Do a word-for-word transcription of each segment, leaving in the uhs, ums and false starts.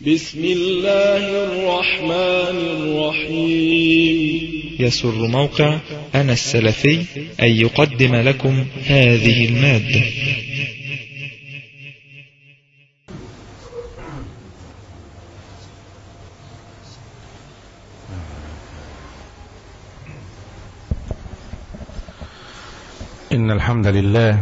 بسم الله الرحمن الرحيم. يسر موقع أنا السلفي أن يقدم لكم هذه المادة. إن الحمد لله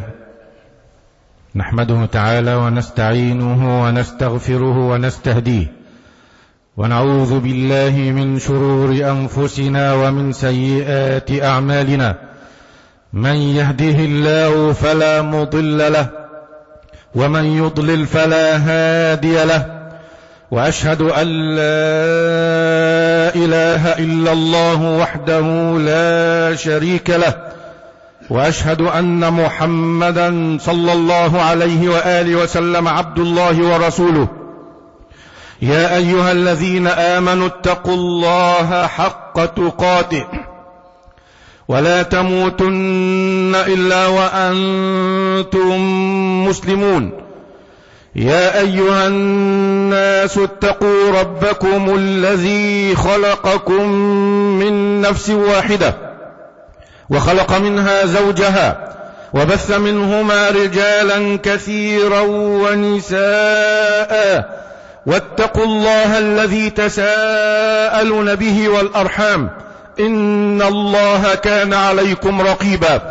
نحمده تعالى ونستعينه ونستغفره ونستهديه، ونعوذ بالله من شرور أنفسنا ومن سيئات أعمالنا. من يهده الله فلا مضل له، ومن يضلل فلا هادي له، وأشهد أن لا إله إلا الله وحده لا شريك له، وأشهد أن محمدا صلى الله عليه وآله وسلم عبد الله ورسوله. يا أيها الذين آمنوا اتقوا الله حق تقاته ولا تموتن إلا وأنتم مسلمون. يا أيها الناس اتقوا ربكم الذي خلقكم من نفس واحدة وخلق منها زوجها وبث منهما رجالا كثيرا ونساء، واتقوا الله الذي تساءلون به والأرحام إن الله كان عليكم رقيبا.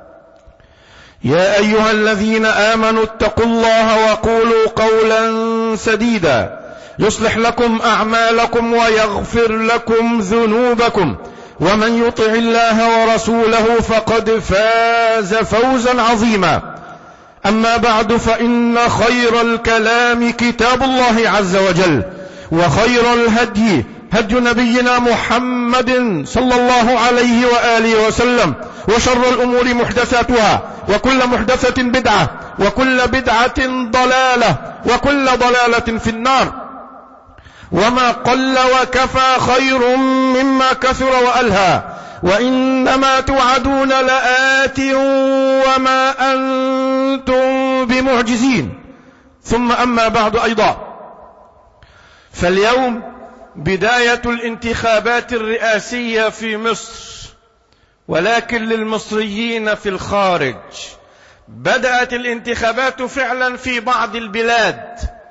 يا أيها الذين آمنوا اتقوا الله وقولوا قولا سديدا يصلح لكم أعمالكم ويغفر لكم ذنوبكم، ومن يطع الله ورسوله فقد فاز فوزا عظيما. أما بعد، فإن خير الكلام كتاب الله عز وجل، وخير الهدي هدي نبينا محمد صلى الله عليه وآله وسلم، وشر الأمور محدثاتها، وكل محدثة بدعة، وكل بدعة ضلالة، وكل ضلالة في النار. وما قل وكفى خير مما كثر وألهى، وإنما توعدون لآت وما أنتم بمعجزين. ثم أما بعد أيضا، فاليوم بداية الانتخابات الرئاسية في مصر، ولكن للمصريين في الخارج. بدأت الانتخابات فعلا في بعض البلاد،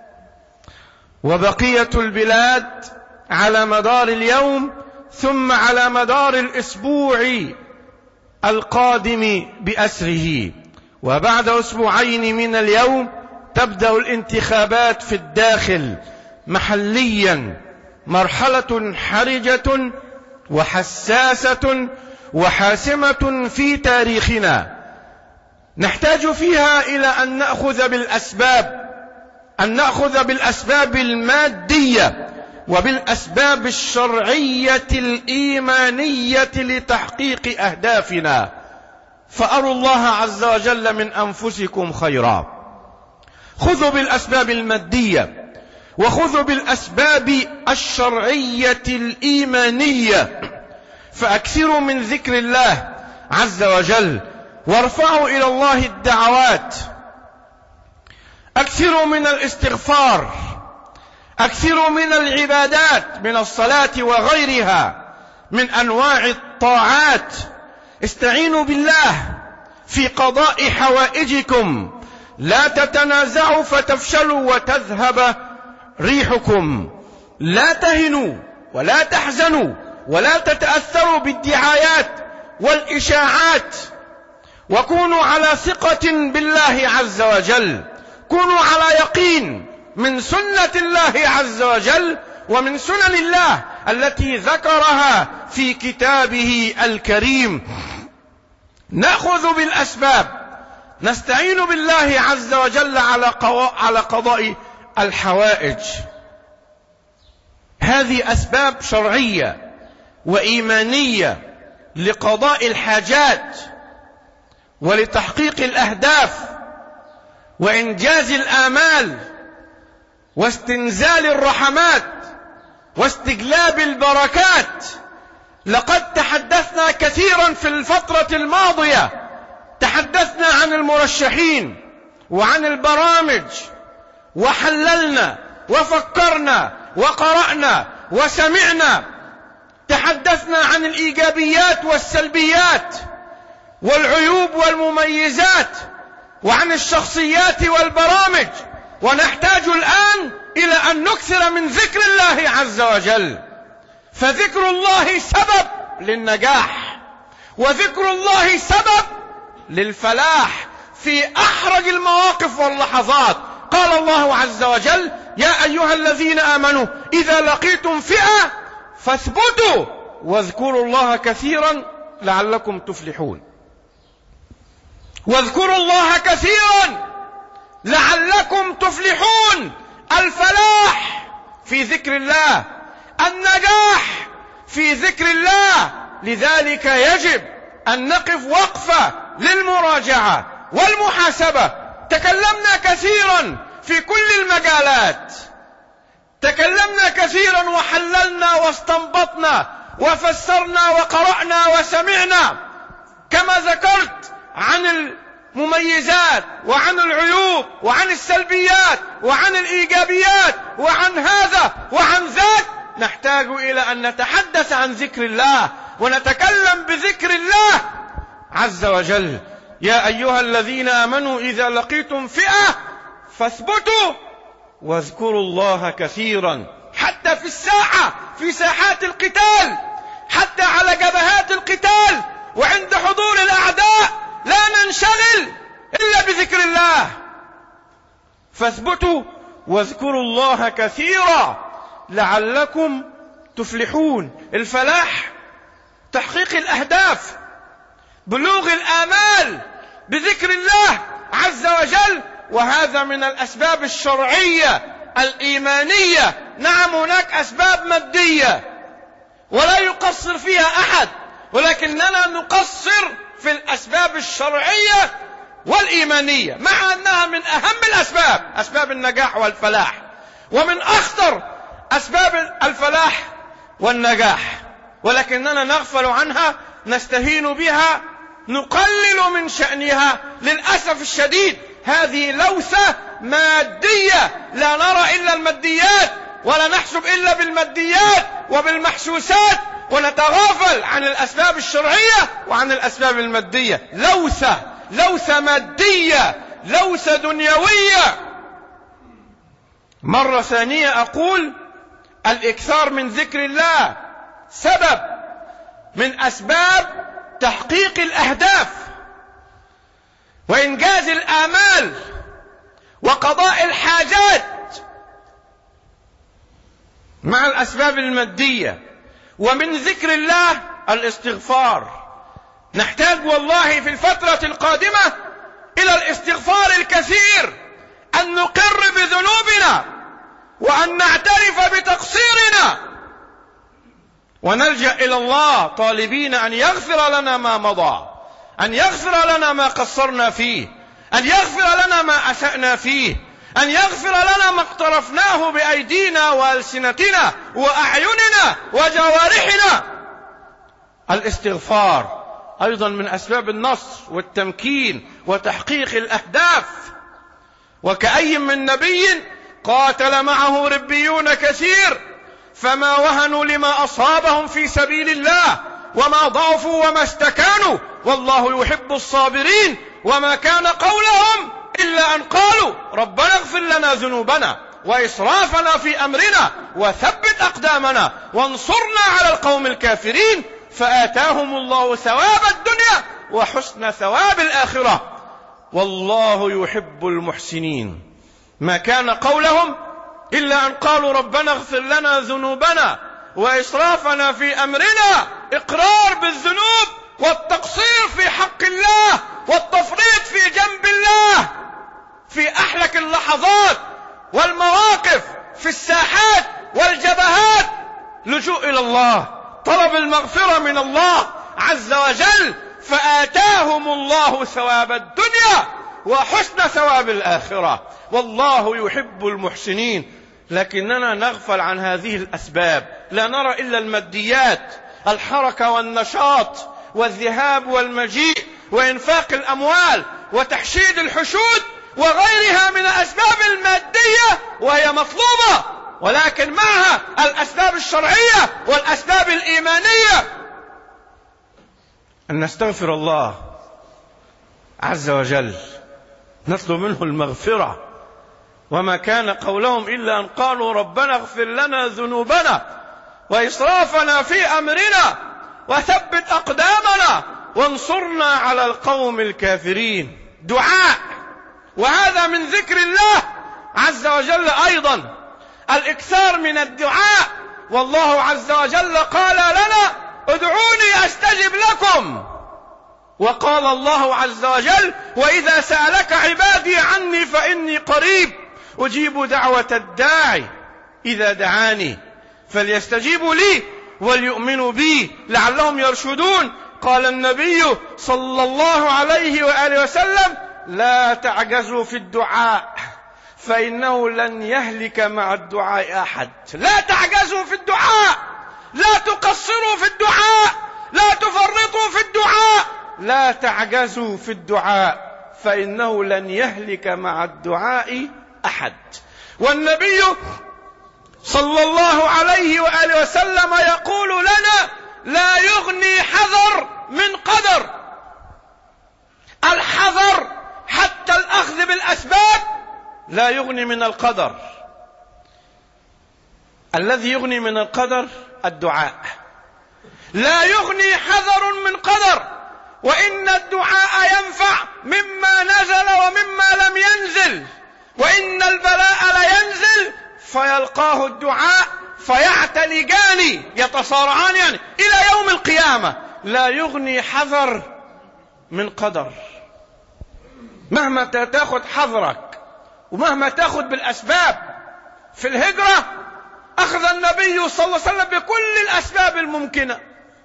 وبقية البلاد على مدار اليوم ثم على مدار الأسبوع القادم بأسره. وبعد أسبوعين من اليوم تبدأ الانتخابات في الداخل محليا، مرحلة حرجة وحساسة وحاسمة في تاريخنا، نحتاج فيها إلى أن نأخذ بالأسباب أن نأخذ بالأسباب المادية وبالأسباب الشرعية الإيمانية لتحقيق أهدافنا. فأروا الله عز وجل من أنفسكم خيرا. خذوا بالأسباب المادية، وخذوا بالأسباب الشرعية الإيمانية، فأكثروا من ذكر الله عز وجل، وارفعوا إلى الله الدعوات، أكثروا من الاستغفار، أكثروا من العبادات من الصلاة وغيرها من أنواع الطاعات. استعينوا بالله في قضاء حوائجكم، لا تتنازعوا فتفشلوا وتذهب ريحكم. لا تهنوا ولا تحزنوا ولا تتأثروا بالدعايات والإشاعات، وكونوا على ثقة بالله عز وجل. كونوا على يقين من سنة الله عز وجل ومن سنن الله التي ذكرها في كتابه الكريم. نأخذ بالأسباب، نستعين بالله عز وجل على قضاء الحوائج. هذه أسباب شرعية وإيمانية لقضاء الحاجات ولتحقيق الأهداف وإنجاز الآمال واستنزال الرحمات واستجلاب البركات. لقد تحدثنا كثيرا في الفترة الماضية، تحدثنا عن المرشحين وعن البرامج، وحللنا وفكرنا وقرأنا وسمعنا، تحدثنا عن الإيجابيات والسلبيات والعيوب والمميزات وعن الشخصيات والبرامج، ونحتاج الآن إلى أن نكثر من ذكر الله عز وجل، فذكر الله سبب للنجاح، وذكر الله سبب للفلاح في أحرج المواقف واللحظات. قال الله عز وجل: يا أيها الذين آمنوا إذا لقيتم فئة فاثبتوا واذكروا الله كثيرا لعلكم تفلحون. واذكروا الله كثيرا لعلكم تفلحون. الفلاح في ذكر الله، النجاح في ذكر الله. لذلك يجب أن نقف وقفة للمراجعة والمحاسبة. تكلمنا كثيرا في كل المجالات، تكلمنا كثيرا وحللنا واستنبطنا وفسرنا وقرأنا وسمعنا، كما ذكرت عن المميزات وعن العيوب وعن السلبيات وعن الإيجابيات وعن هذا وعن ذاك. نحتاج إلى أن نتحدث عن ذكر الله ونتكلم بذكر الله عز وجل. يا أيها الذين آمنوا إذا لقيتم فئة فاثبتوا واذكروا الله كثيرا. حتى في الساحة، في ساحات القتال، حتى على جبهات القتال وعند حضور الأعداء لا ننشغل إلا بذكر الله. فاثبتوا واذكروا الله كثيرا لعلكم تفلحون. الفلاح تحقيق الأهداف، بلوغ الآمال بذكر الله عز وجل، وهذا من الأسباب الشرعية الإيمانية. نعم هناك أسباب مادية ولا يقصر فيها أحد، ولكننا نقصر في الأسباب الشرعية والإيمانية، مع أنها من أهم الأسباب، أسباب النجاح والفلاح، ومن أخطر أسباب الفلاح والنجاح، ولكننا نغفل عنها، نستهين بها، نقلل من شأنها. للأسف الشديد هذه لوثة مادية، لا نرى إلا الماديات ولا نحسب إلا بالماديات وبالمحسوسات، ونتغافل عن الأسباب الشرعية وعن الأسباب المادية. لوثة لوثة مادية، لوثة دنيوية. مرة ثانية أقول: الإكثار من ذكر الله سبب من أسباب تحقيق الأهداف وإنجاز الآمال وقضاء الحاجات، مع الأسباب المادية. ومن ذكر الله الاستغفار. نحتاج والله في الفترة القادمة إلى الاستغفار الكثير، أن نقر بذنوبنا وأن نعترف بتقصيرنا ونلجأ إلى الله طالبين أن يغفر لنا ما مضى، أن يغفر لنا ما قصرنا فيه، أن يغفر لنا ما أسأنا فيه، أن يغفر لنا ما اقترفناه بأيدينا وألسنتنا وأعيننا وجوارحنا. الاستغفار أيضا من أسباب النصر والتمكين وتحقيق الأهداف. وكأي من نبي قاتل معه ربيون كثير فما وهنوا لما أصابهم في سبيل الله وما ضعفوا وما استكانوا والله يحب الصابرين. وما كان قولهم إلا أن قالوا ربنا اغفر لنا ذنوبنا وإسرافنا في أمرنا وثبت أقدامنا وانصرنا على القوم الكافرين. فآتاهم الله ثواب الدنيا وحسن ثواب الآخرة والله يحب المحسنين. ما كان قولهم إلا أن قالوا ربنا اغفر لنا ذنوبنا وإسرافنا في أمرنا. إقرار بالذنوب والتقصير في حق الله والتفريط في جنب الله في أحلك اللحظات والمواقف، في الساحات والجبهات. لجوء إلى الله، طلب المغفرة من الله عز وجل. فآتاهم الله ثواب الدنيا وحسن ثواب الآخرة والله يحب المحسنين. لكننا نغفل عن هذه الأسباب، لا نرى إلا الماديات، الحركة والنشاط والذهاب والمجيء وإنفاق الأموال وتحشيد الحشود وغيرها من الأسباب المادية وهي مطلوبة، ولكن معها الأسباب الشرعية والأسباب الإيمانية. أن نستغفر الله عز وجل، نطلب منه المغفرة، وما كان قولهم إلا أن قالوا ربنا اغفر لنا ذنوبنا وإسرافنا في أمرنا وثبت أقدامنا وانصرنا على القوم الكافرين. دعاء، وهذا من ذكر الله عز وجل أيضا، الإكثار من الدعاء. والله عز وجل قال لنا ادعوني أستجب لكم، وقال الله عز وجل وإذا سألك عبادي عني فإني قريب أجيب دعوة الداعي إذا دعاني فليستجيبوا لي وليؤمنوا بي لعلهم يرشدون. قال النبي صلى الله عليه وآله وسلم لا تعجزوا في الدعاء فإنه لن يهلك مع الدعاء أحد. لا تعجزوا في الدعاء، لا تقصروا في الدعاء، لا تفرطوا في الدعاء، لا تعجزوا في الدعاء فإنه لن يهلك مع الدعاء أحد. والنبي صلى الله عليه وآله وسلم يقول لنا لا يغني حذر من قدر. الحذر حتى الأخذ بالأسباب لا يغني من القدر. الذي يغني من القدر الدعاء. لا يغني حذر من قدر، وإن الدعاء ينفع مما نزل ومما لم ينزل، وإن البلاء لينزل فيلقاه الدعاء فيعتلقان يتصارعان يعني إلى يوم القيامة. لا يغني حذر من قدر. مهما تاخذ حذرك ومهما تاخذ بالأسباب. في الهجرة أخذ النبي صلى الله عليه وسلم بكل الأسباب الممكنة،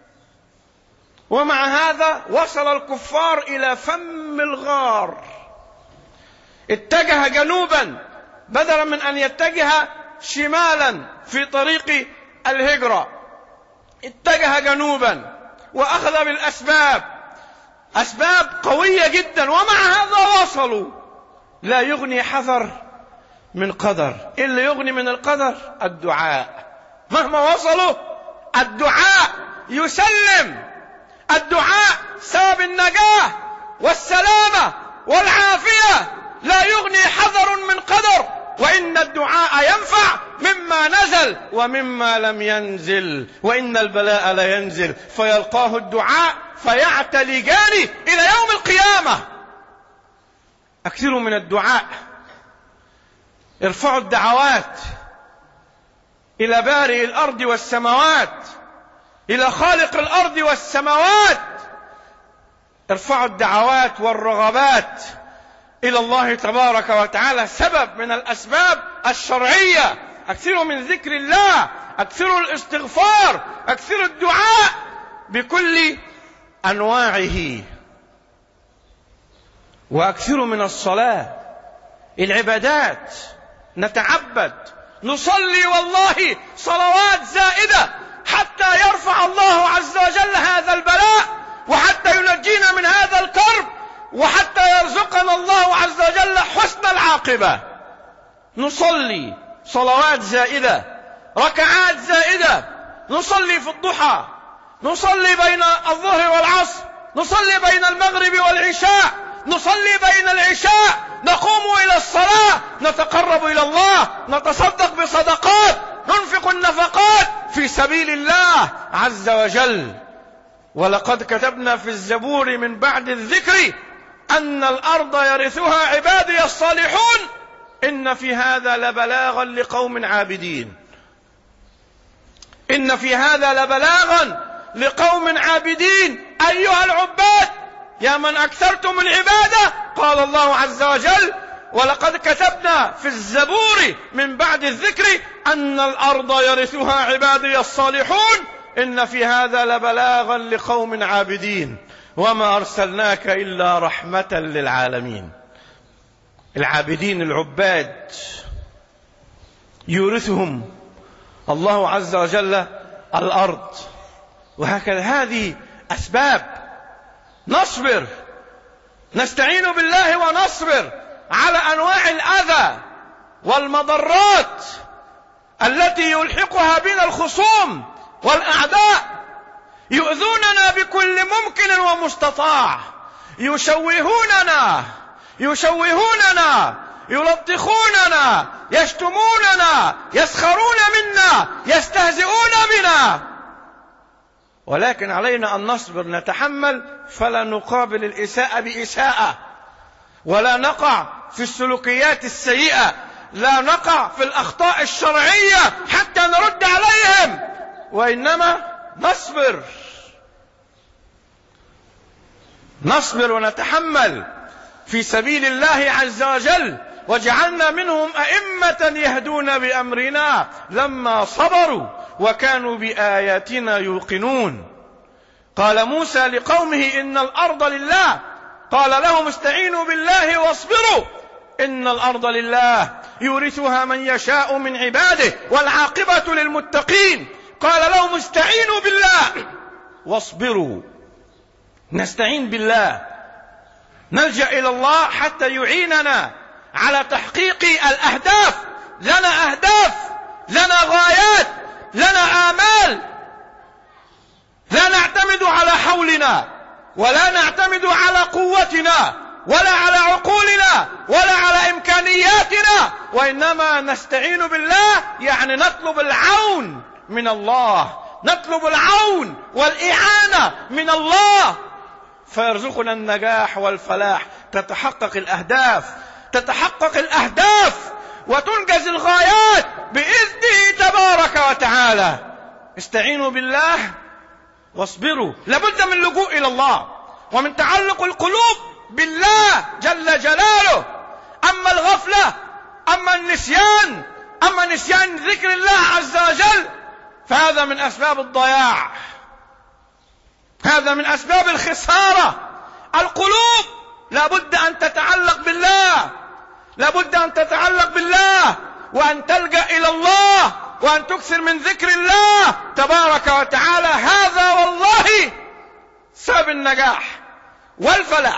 ومع هذا وصل الكفار إلى فم الغار. اتجه جنوبا بدلا من أن يتجه شمالا في طريق الهجرة، اتجه جنوبا وأخذ بالأسباب، أسباب قوية جدا، ومع هذا وصلوا. لا يغني حذر من قدر. اللي يغني من القدر الدعاء. مهما وصلوا الدعاء يسلم. الدعاء سبب النجاة والسلامة والعافية. لا يغني حذر من قدر، وإن الدعاء ينفع مما نزل ومما لم ينزل، وإن البلاء لا ينزل فيلقاه الدعاء فيعتلقان إلى يوم القيامة. أكثروا من الدعاء. ارفعوا الدعوات إلى بارئ الأرض والسماوات، إلى خالق الأرض والسماوات. ارفعوا الدعوات والرغبات إلى الله تبارك وتعالى. سبب من الأسباب الشرعية. أكثروا من ذكر الله، أكثروا الاستغفار، أكثروا الدعاء بكل أنواعه، وأكثروا من الصلاة. العبادات نتعبد نصلي والله صلوات زائدة حتى يرفع الله عز وجل هذا البلاء، وحتى ينجينا من هذا الكرب، وحتى يرزقنا الله عز وجل حسن العاقبة. نصلي صلوات زائدة، ركعات زائدة، نصلي في الضحى، نصلي بين الظهر والعصر، نصلي بين المغرب والعشاء، نصلي بين العشاء، نقوم إلى الصلاة، نتقرب إلى الله، نتصدق بصدقات، ننفق النفقات في سبيل الله عز وجل. ولقد كتبنا في الزبور من بعد الذكر أن الأرض يرثها عبادي الصالحون إن في هذا لبلاغا لقوم عابدين. إن في هذا لبلاغا لقوم عابدين. أيها العباد يا من أكثرتم العبادة، قال الله عز وجل ولقد كتبنا في الزبور من بعد الذكر أن الأرض يرثها عبادي الصالحون إن في هذا لبلاغا لقوم عابدين وما أرسلناك إلا رحمة للعالمين. العابدين العباد يورثهم الله عز وجل الأرض. وهكذا هذه أسباب. نصبر، نستعين بالله ونصبر على أنواع الأذى والمضرات التي يلحقها بنا الخصوم والأعداء، يؤذوننا بكل ممكن ومستطاع، يشوهوننا يشوهوننا يلطخوننا، يشتموننا، يسخرون منا، يستهزئون بنا، ولكن علينا أن نصبر نتحمل، فلا نقابل الإساءة بإساءة، ولا نقع في السلوكيات السيئة، لا نقع في الأخطاء الشرعية حتى نرد عليهم، وإنما نصبر نصبر ونتحمل في سبيل الله عز وجل. وجعلنا منهم أئمة يهدون بأمرنا لما صبروا وكانوا بآياتنا يوقنون. قال موسى لقومه إن الأرض لله، قال لهم استعينوا بالله واصبروا إن الأرض لله يورثها من يشاء من عباده والعاقبة للمتقين. قال لهم استعينوا بالله واصبروا، نستعين بالله، نلجأ إلى الله حتى يعيننا على تحقيق الأهداف. لنا أهداف، لنا غايات، لنا آمال، لا نعتمد على حولنا، ولا نعتمد على قوتنا، ولا على عقولنا، ولا على إمكانياتنا، وإنما نستعين بالله، يعني نطلب العون من الله، نطلب العون والإعانة من الله، فيرزقنا النجاح والفلاح. تتحقق الأهداف تتحقق الأهداف وتنجز الغايات بإذنه تبارك وتعالى. استعينوا بالله واصبروا. لابد من اللجوء إلى الله ومن تعلق القلوب بالله جل جلاله. أما الغفلة، أما النسيان، أما نسيان ذكر الله عز وجل، فهذا من أسباب الضياع، هذا من أسباب الخسارة. القلوب لابد أن تتعلق بالله، لابد أن تتعلق بالله، وأن تلجأ إلى الله، وأن تكثر من ذكر الله تبارك وتعالى. هذا والله سبب النجاح والفلاح.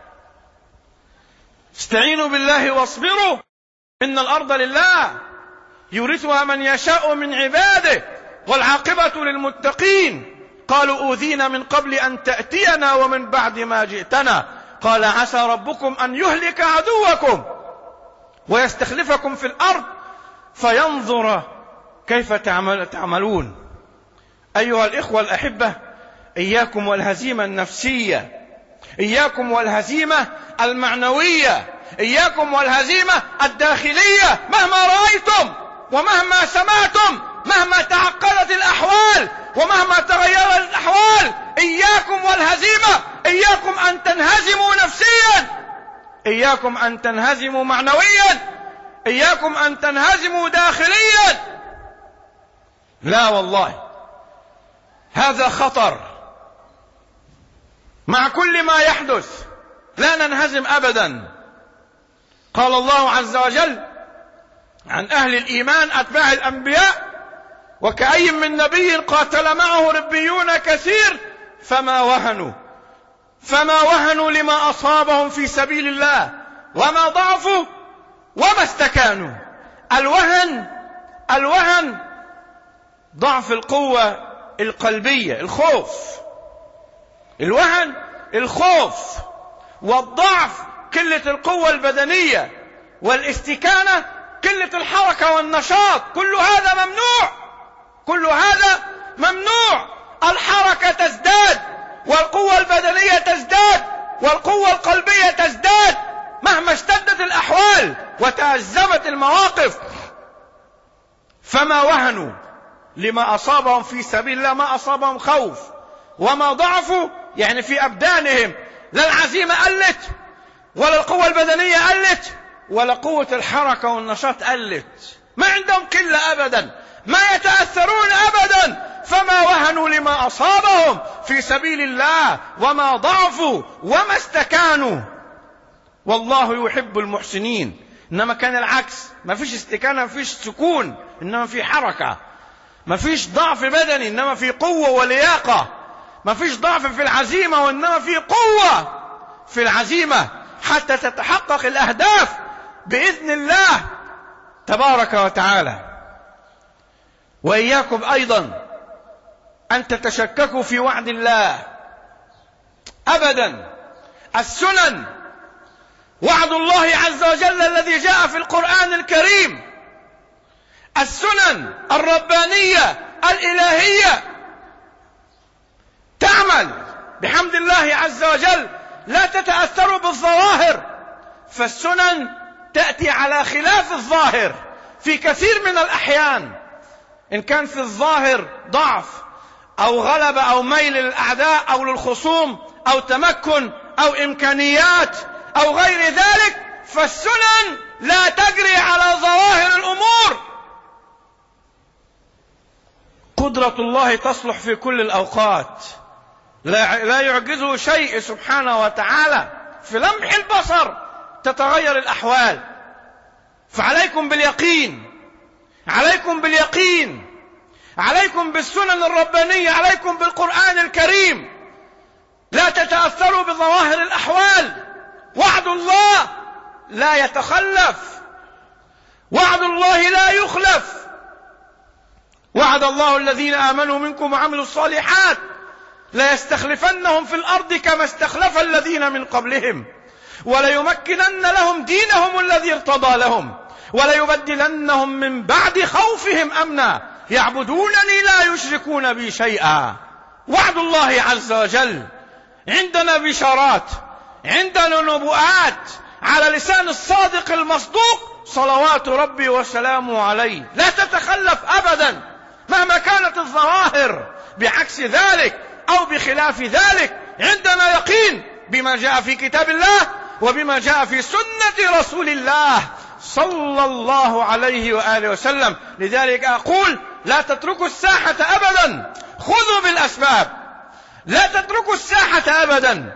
استعينوا بالله واصبروا إن الأرض لله يورثها من يشاء من عباده والعاقبة للمتقين. قالوا أوذينا من قبل أن تأتينا ومن بعد ما جئتنا. قال عسى ربكم أن يهلك عدوكم ويستخلفكم في الأرض فينظر كيف تعملون. أيها الإخوة الأحبة، إياكم والهزيمة النفسية، إياكم والهزيمة المعنوية، إياكم والهزيمة الداخلية. مهما رأيتم ومهما سمعتم، مهما تعقدت الأحوال ومهما تغيرت الأحوال، إياكم والهزيمة. إياكم أن تنهزموا نفسيا، إياكم أن تنهزموا معنويا، إياكم أن تنهزموا داخليا. لا والله، هذا خطر. مع كل ما يحدث لا ننهزم أبدا. قال الله عز وجل عن أهل الإيمان أتباع الأنبياء: وكأي من نبي قاتل معه ربيون كثير فما وهنوا فما وهنوا لما أصابهم في سبيل الله وما ضعفوا وما استكانوا. الوهن الوهن ضعف القوة القلبية، الخوف. الوهن الخوف، والضعف قلة القوة البدنية، والاستكانة قلة الحركة والنشاط. كل هذا ممنوع، كل هذا ممنوع. الحركة تزداد، والقوة البدنية تزداد، والقوة القلبية تزداد مهما اشتدت الأحوال وتأزمت المواقف. فما وهنوا لما أصابهم في سبيل الله، ما أصابهم خوف، وما ضعفوا يعني في أبدانهم، لا العزيمة قلت ولا القوة البدنية قلت ولا قوة الحركة والنشاط قلت. ما عندهم قلة أبدا، ما يتأثرون أبدا. فما وهنوا لما أصابهم في سبيل الله وما ضعفوا وما استكانوا. والله يحب المحسنين. إنما كان العكس، ما فيش استكانة، ما فيش سكون، إنما في حركة. ما فيش ضعف بدني، إنما في قوة ولياقة. ما فيش ضعف في العزيمة، وإنما في قوة في العزيمة، حتى تتحقق الأهداف بإذن الله تبارك وتعالى. وإياكم أيضا أن تتشككوا في وعد الله أبدا. السنن وعد الله عز وجل الذي جاء في القرآن الكريم، السنن الربانية الإلهية تعمل بحمد الله عز وجل، لا تتأثروا بالظواهر، فالسنن تأتي على خلاف الظاهر في كثير من الأحيان. إن كان في الظاهر ضعف أو غلبة أو ميل للأعداء أو للخصوم أو تمكن أو إمكانيات أو غير ذلك، فالسنن لا تجري على ظواهر الأمور. قدرة الله تصلح في كل الأوقات، لا, لا يعجزه شيء سبحانه وتعالى، في لمح البصر تتغير الأحوال. فعليكم باليقين، عليكم باليقين، عليكم بالسنن الربانية، عليكم بالقرآن الكريم. لا تتأثروا بظواهر الأحوال. وعد الله لا يتخلف، وعد الله لا يخلف. وعد الله الذين آمنوا منكم وعملوا الصالحات لا يستخلفنهم في الأرض كما استخلف الذين من قبلهم وليمكنن لهم دينهم الذي ارتضى لهم وليبدلنهم من بعد خوفهم أمنا يعبدونني لا يشركون بي شيئا. وعد الله عز وجل. عندنا بشارات، عندنا نبوءات على لسان الصادق المصدوق صلوات ربي وسلامه عليه، لا تتخلف أبدا مهما كانت الظواهر. بعكس ذلك أو بخلاف ذلك عندنا يقين بما جاء في كتاب الله وبما جاء في سنة رسول الله صلى الله عليه وآله وسلم. لذلك أقول لا تتركوا الساحة أبدا، خذوا بالأسباب. لا تتركوا الساحة أبدا،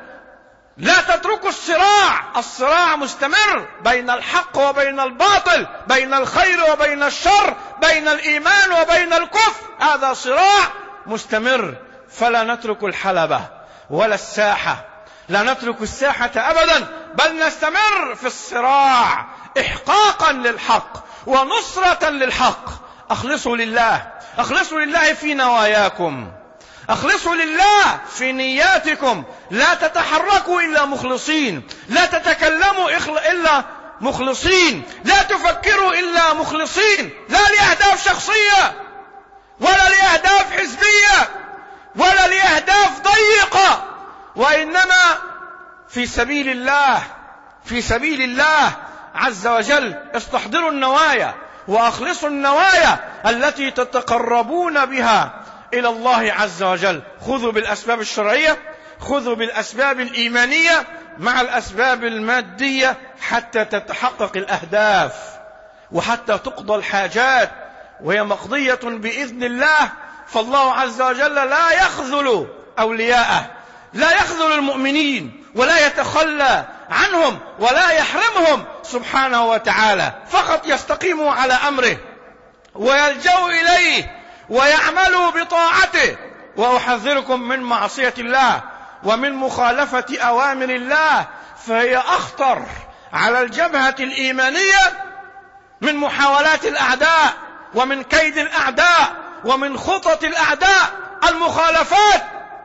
لا تتركوا الصراع. الصراع مستمر بين الحق وبين الباطل، بين الخير وبين الشر، بين الإيمان وبين الكفر. هذا صراع مستمر، فلا نترك الحلبة ولا الساحة، لا نترك الساحة أبدا، بل نستمر في الصراع إحقاقا للحق ونصرة للحق. أخلصوا لله، أخلصوا لله في نواياكم، أخلصوا لله في نياتكم. لا تتحركوا إلا مخلصين، لا تتكلموا إلا مخلصين، لا تفكروا إلا مخلصين، لا لأهداف شخصية ولا لأهداف حزبية ولا لأهداف ضيقة، وإنما في سبيل الله، في سبيل الله عز وجل. استحضروا النوايا وأخلصوا النوايا التي تتقربون بها إلى الله عز وجل. خذوا بالأسباب الشرعية، خذوا بالأسباب الإيمانية مع الأسباب المادية حتى تتحقق الأهداف وحتى تقضى الحاجات، وهي مقضية بإذن الله. فالله عز وجل لا يخذل أولياءه، لا يخذل المؤمنين ولا يتخلى عنهم ولا يحرمهم سبحانه وتعالى، فقط يستقيموا على أمره ويلجأوا إليه ويعملوا بطاعته. وأحذركم من معصية الله ومن مخالفة أوامر الله، فهي أخطر على الجبهة الإيمانية من محاولات الأعداء ومن كيد الأعداء ومن خطط الأعداء. المخالفات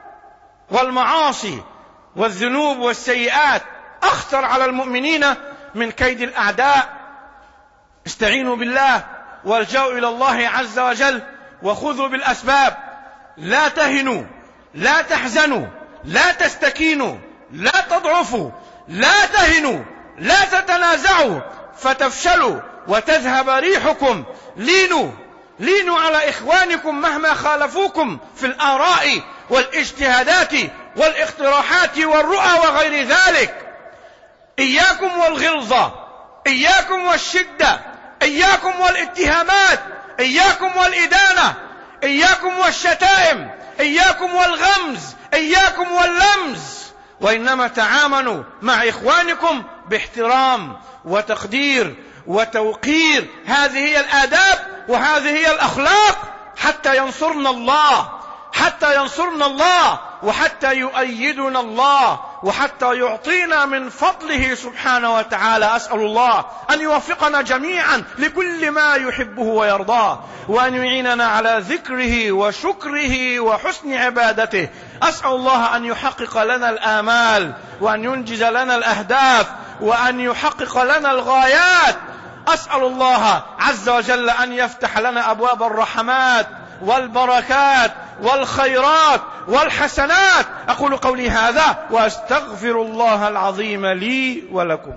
والمعاصي والذنوب والسيئات أخطر على المؤمنين من كيد الأعداء. استعينوا بالله والجأوا إلى الله عز وجل وخذوا بالأسباب. لا تهنوا، لا تحزنوا، لا تستكينوا، لا تضعفوا، لا تهنوا، لا تتنازعوا فتفشلوا وتذهب ريحكم. لينوا، لينوا على إخوانكم مهما خالفوكم في الآراء والاجتهادات والاقتراحات والرؤى وغير ذلك. إياكم والغلظة، إياكم والشدة، إياكم والاتهامات، إياكم والإدانة، إياكم والشتائم، إياكم والغمز، إياكم واللمز. وإنما تعاملوا مع إخوانكم باحترام وتقدير وتوقير. هذه هي الآداب وهذه هي الأخلاق حتى ينصرنا الله، حتى ينصرنا الله وحتى يؤيدنا الله وحتى يعطينا من فضله سبحانه وتعالى. أسأل الله أن يوفقنا جميعا لكل ما يحبه ويرضاه، وأن يعيننا على ذكره وشكره وحسن عبادته. أسأل الله أن يحقق لنا الآمال، وأن ينجز لنا الأهداف، وأن يحقق لنا الغايات. أسأل الله عز وجل أن يفتح لنا أبواب الرحمات والبركات والخيرات والحسنات. أقول قولي هذا وأستغفر الله العظيم لي ولكم.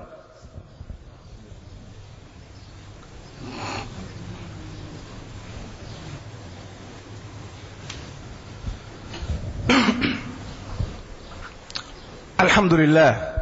الحمد لله،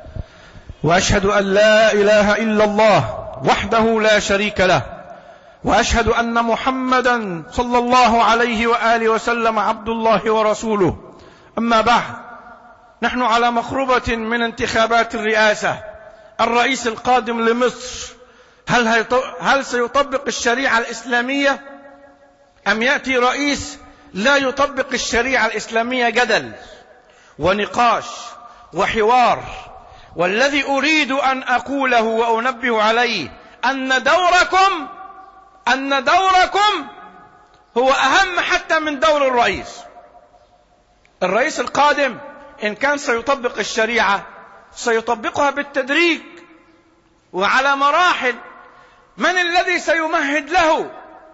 وأشهد أن لا إله إلا الله وحده لا شريك له، وأشهد أن محمدا صلى الله عليه وآله وسلم عبد الله ورسوله. أما بعد، نحن على مقربة من انتخابات الرئاسة. الرئيس القادم لمصر هل, هل سيطبق الشريعة الإسلامية أم يأتي رئيس لا يطبق الشريعة الإسلامية؟ جدل ونقاش وحوار. والذي أريد أن أقوله وأنبه عليه أن دوركم أن دوركم هو أهم حتى من دور الرئيس. الرئيس القادم إن كان سيطبق الشريعة سيطبقها بالتدريج وعلى مراحل. من الذي سيمهد له؟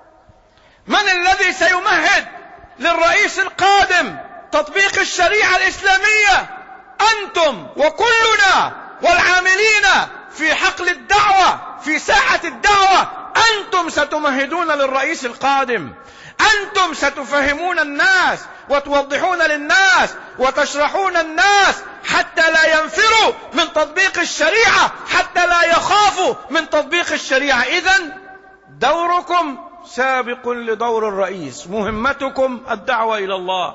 من الذي سيمهد للرئيس القادم تطبيق الشريعة الإسلامية؟ أنتم وكلنا والعاملين في حقل الدعوة في ساحة الدعوة. أنتم ستمهدون للرئيس القادم، أنتم ستفهمون الناس وتوضحون للناس وتشرحون الناس حتى لا ينفروا من تطبيق الشريعة، حتى لا يخافوا من تطبيق الشريعة. إذن دوركم سابق لدور الرئيس. مهمتكم الدعوة إلى الله،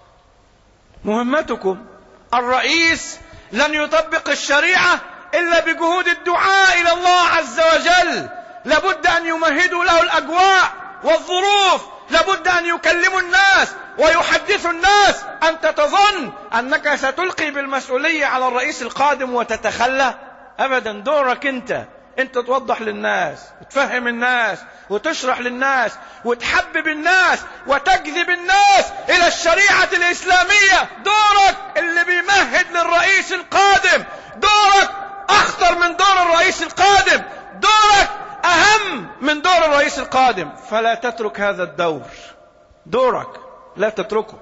مهمتكم. الرئيس لن يطبق الشريعة إلا بجهود الدعاء إلى الله عز وجل. لابد أن يمهدوا له الأجواء والظروف، لابد أن يكلموا الناس ويحدثوا الناس. أنت تظن أنك ستلقي بالمسؤولية على الرئيس القادم وتتخلى؟ أبدا. دورك أنت أنت توضح للناس وتفهم الناس وتشرح للناس وتحبب الناس وتجذب الناس إلى الشريعة الإسلامية. دورك اللي بيمهد للرئيس القادم. دورك أخطر من دور الرئيس القادم، دورك أهم من دور الرئيس القادم. فلا تترك هذا الدور، دورك لا تتركه.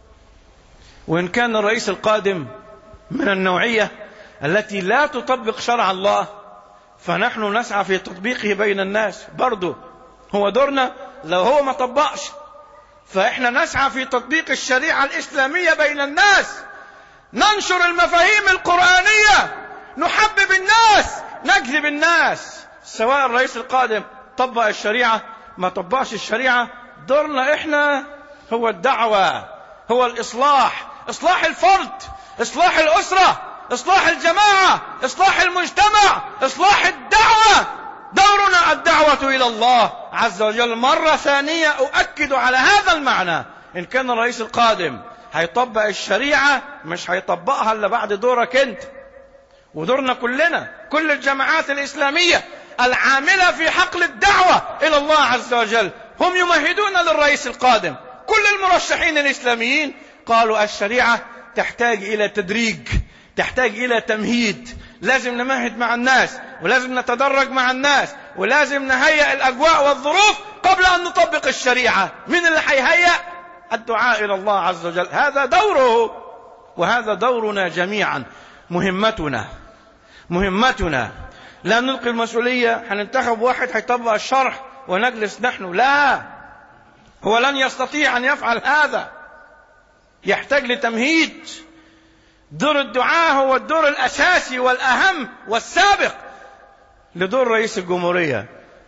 وإن كان الرئيس القادم من النوعية التي لا تطبق شرع الله فنحن نسعى في تطبيقه بين الناس. برضو هو دورنا. لو هو ما طبقش فإحنا نسعى في تطبيق الشريعة الإسلامية بين الناس، ننشر المفاهيم القرآنية، نحبب الناس، نجذب الناس. سواء الرئيس القادم طبق الشريعة ما طبقش الشريعة، دورنا إحنا هو الدعوة، هو الإصلاح، إصلاح الفرد، إصلاح الأسرة، إصلاح الجماعة، إصلاح المجتمع، إصلاح الدعوة. دورنا الدعوة إلى الله عز وجل. مرة ثانية أؤكد على هذا المعنى. إن كان الرئيس القادم هيطبق الشريعة مش هيطبقها إلا بعد دورك أنت ودورنا كلنا، كل الجماعات الإسلامية العاملة في حقل الدعوة إلى الله عز وجل. هم يمهدون للرئيس القادم. كل المرشحين الإسلاميين قالوا الشريعة تحتاج إلى تدريج، تحتاج إلى تمهيد. لازم نمهد مع الناس، ولازم نتدرج مع الناس، ولازم نهيئ الأجواء والظروف قبل أن نطبق الشريعة. من اللي هيهيئ؟ الدعاء إلى الله عز وجل. هذا دوره وهذا دورنا جميعا. مهمتنا مهمتنا لا نلقي المسؤولية هننتخب واحد هيطبق الشرح ونجلس نحن. لا، هو لن يستطيع أن يفعل هذا، يحتاج لتمهيد. دور الدعاء هو الدور الأساسي والأهم والسابق لدور رئيس الجمهورية.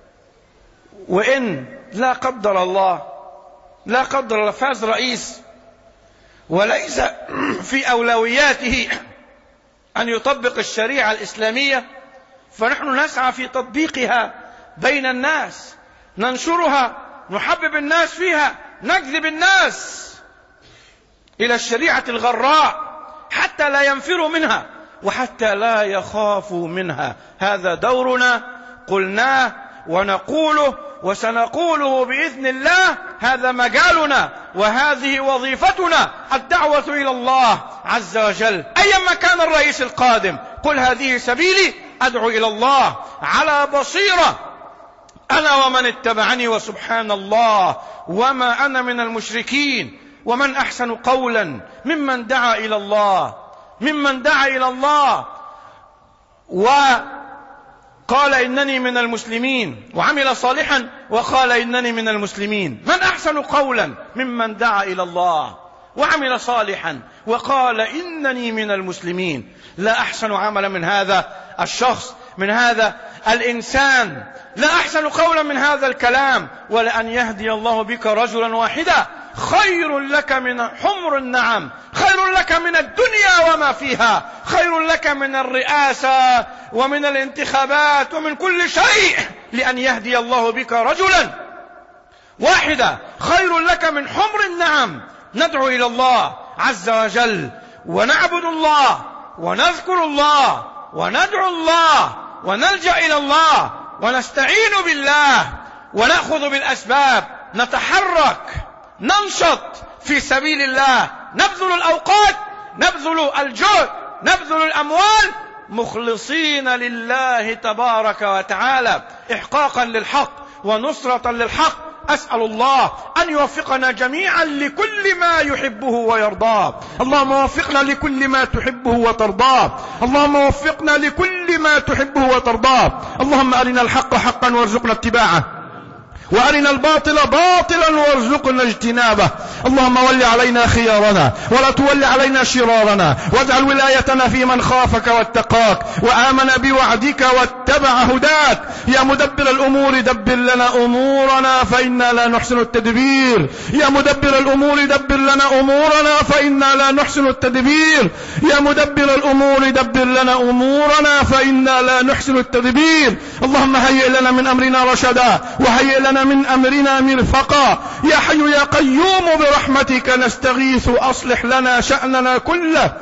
وإن لا قدر الله لا قدر الله فاز رئيس وليس في أولوياته أن يطبق الشريعة الإسلامية، فنحن نسعى في تطبيقها بين الناس، ننشرها، نحبب الناس فيها، نجذب الناس إلى الشريعة الغراء، حتى لا ينفروا منها وحتى لا يخافوا منها. هذا دورنا، قلناه ونقوله وسنقوله بإذن الله. هذا مجالنا وهذه وظيفتنا، الدعوة إلى الله عز وجل. أيما كان الرئيس القادم قل هذه سبيلي أدعو إلى الله على بصيرة أنا ومن اتبعني وسبحان الله وما أنا من المشركين. ومن أحسن قولا ممن دعا إلى الله ممن دعا إلى الله وقال إنني من المسلمين، وعمل صالحا وقال إنني من المسلمين. من أحسن قولا ممن دعا إلى الله وعمل صالحا وقال إنني من المسلمين. لا أحسن عملا من هذا الشخص، من هذا الإنسان، لا أحسن قولا من هذا الكلام. ولأن يهدي الله بك رجلا واحدا خير لك من حمر النعم، خير لك من الدنيا وما فيها، خير لك من الرئاسة ومن الانتخابات ومن كل شيء. لأن يهدي الله بك رجلا واحدا خير لك من حمر النعم. ندعو إلى الله عز وجل ونعبد الله ونذكر الله وندعو الله ونلجأ إلى الله ونستعين بالله ونأخذ بالأسباب، نتحرك، ننشط في سبيل الله، نبذل الأوقات، نبذل الجهد، نبذل الأموال مخلصين لله تبارك وتعالى، إحقاقا للحق ونصرة للحق. أسأل الله أن يوفقنا جميعا لكل ما يحبه ويرضاه. اللهم وفقنا لكل ما تحبه وترضاه، اللهم وفقنا لكل ما تحبه وترضاه. اللهم أرنا الحق حقا وارزقنا اتباعه، وأرنا الباطل باطلا وارزقنا اجتنابه. اللهم ول علينا خيارنا ولا تول علينا شرارنا، واجعل ولايتنا في من خافك واتقاك وآمن بوعدك واتبع هداك. يا مدبر الأمور دبر لنا أمورنا فإنا لا نحسن التدبير، يا مدبر الأمور دبر لنا أمورنا فإنا لا نحسن التدبير، يا مدبر الأمور دبر لنا أمورنا فإنا لا نحسن التدبير. اللهم هيئ لنا من أمرنا رشدا وهيئ لنا من أمرنا مرفقا. يا حي يا قيوم برحمتك نستغيث، أصلح لنا شأننا كله،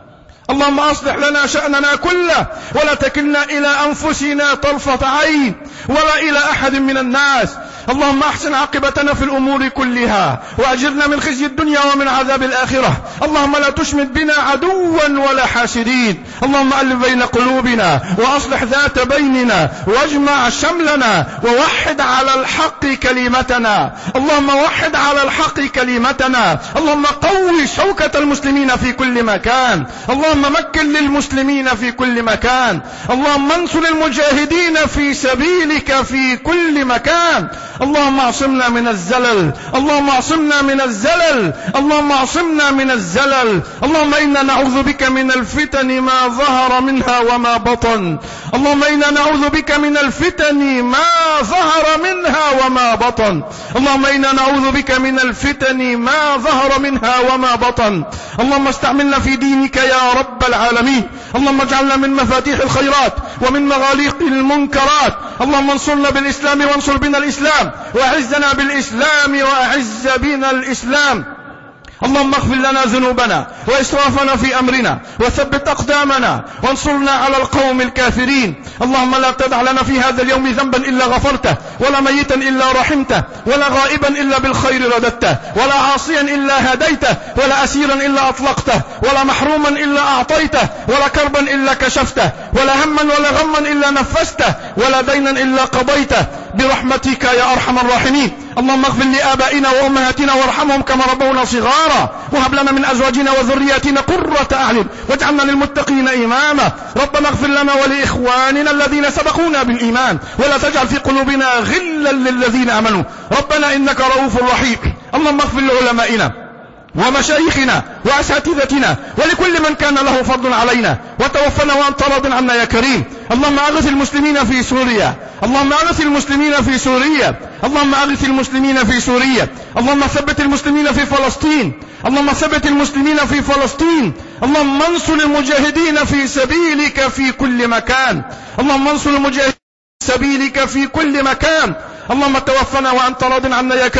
اللهم أصلح لنا شأننا كله، ولا تكلنا إلى أنفسنا طرفة عين ولا إلى أحد من الناس. اللهم أحسن عاقبتنا في الأمور كلها وأجرنا من خزي الدنيا ومن عذاب الآخرة. اللهم لا تشمت بنا عدوا ولا حاسدين. اللهم ألف بين قلوبنا وأصلح ذات بيننا واجمع شملنا ووحد على الحق كلمتنا. اللهم وحد على الحق كلمتنا. اللهم قوي شوكة المسلمين في كل مكان. اللهم مكن للمسلمين في كل مكان. اللهم انصر المجاهدين في سبيلك في كل مكان. اللهم اعصمنا من الزلل، اللهم اعصمنا من الزلل، اللهم اعصمنا من الزلل. اللهم إنا نعوذ بك من الفتن ما ظهر منها وما بطن، اللهم إنا نعوذ بك من الفتن ما ظهر منها وما بطن، اللهم إنا نعوذ بك من الفتن ما ظهر منها وما بطن. اللهم استعملنا في دينك يا رب العالمين. اللهم اجعلنا من مفاتيح الخيرات ومن مغاليق المنكرات. اللهم انصرنا بالإسلام وانصر بنا الإسلام، وأعزنا بالإسلام وأعز بنا الإسلام. اللهم اغفر لنا ذنوبنا وإسرافنا في أمرنا وثبت أقدامنا وانصرنا على القوم الكافرين. اللهم لا تدع لنا في هذا اليوم ذنبا إلا غفرته، ولا ميتا إلا رحمته، ولا غائبا إلا بالخير رددته، ولا عاصيا إلا هديته، ولا أسيرا إلا أطلقته، ولا محروما إلا أعطيته، ولا كربا إلا كشفته، ولا هما ولا غما إلا نفسته، ولا دينا إلا قضيته برحمتك يا أرحم الراحمين. اللهم اغفر لآبائنا وأمهاتنا وارحمهم كما ربونا صغارا، وهب لنا من أزواجنا وذرياتنا قرة أعين واجعلنا للمتقين إماما. ربنا اغفر لنا ولإخواننا الذين سبقونا بالإيمان، ولا تجعل في قلوبنا غلا للذين آمنوا ربنا إنك رؤوف رحيم. اللهم اغفر لعلمائنا ومشايخنا وأساتذتنا ولكل من كان له فضل علينا، وتوفنا وأنت راض عنا يا كريم. اللهم أغث المسلمين في سوريا، اللهم أغث المسلمين في سوريا، اللهم أغث المسلمين في سوريا. اللهم ثبت المسلمين في فلسطين، اللهم ثبت المسلمين في فلسطين. اللهم انصر المجاهدين في سبيلك في كل مكان، اللهم انصر المجاهدين في سبيلك في كل مكان. اللهم توفنا وأنت راض عنا يا كريم.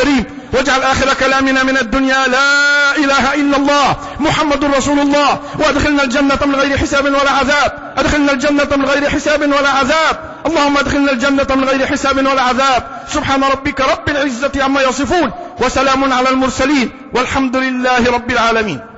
واجعل آخر كلامنا من الدنيا لا إله إلا الله محمد رسول الله، وادخلنا الجنة من غير حساب ولا عذاب، ادخلنا الجنة من غير حساب ولا عذاب، اللهم ادخلنا الجنة من غير حساب ولا عذاب. سبحان ربك رب العزة عما يصفون، وسلام على المرسلين، والحمد لله رب العالمين.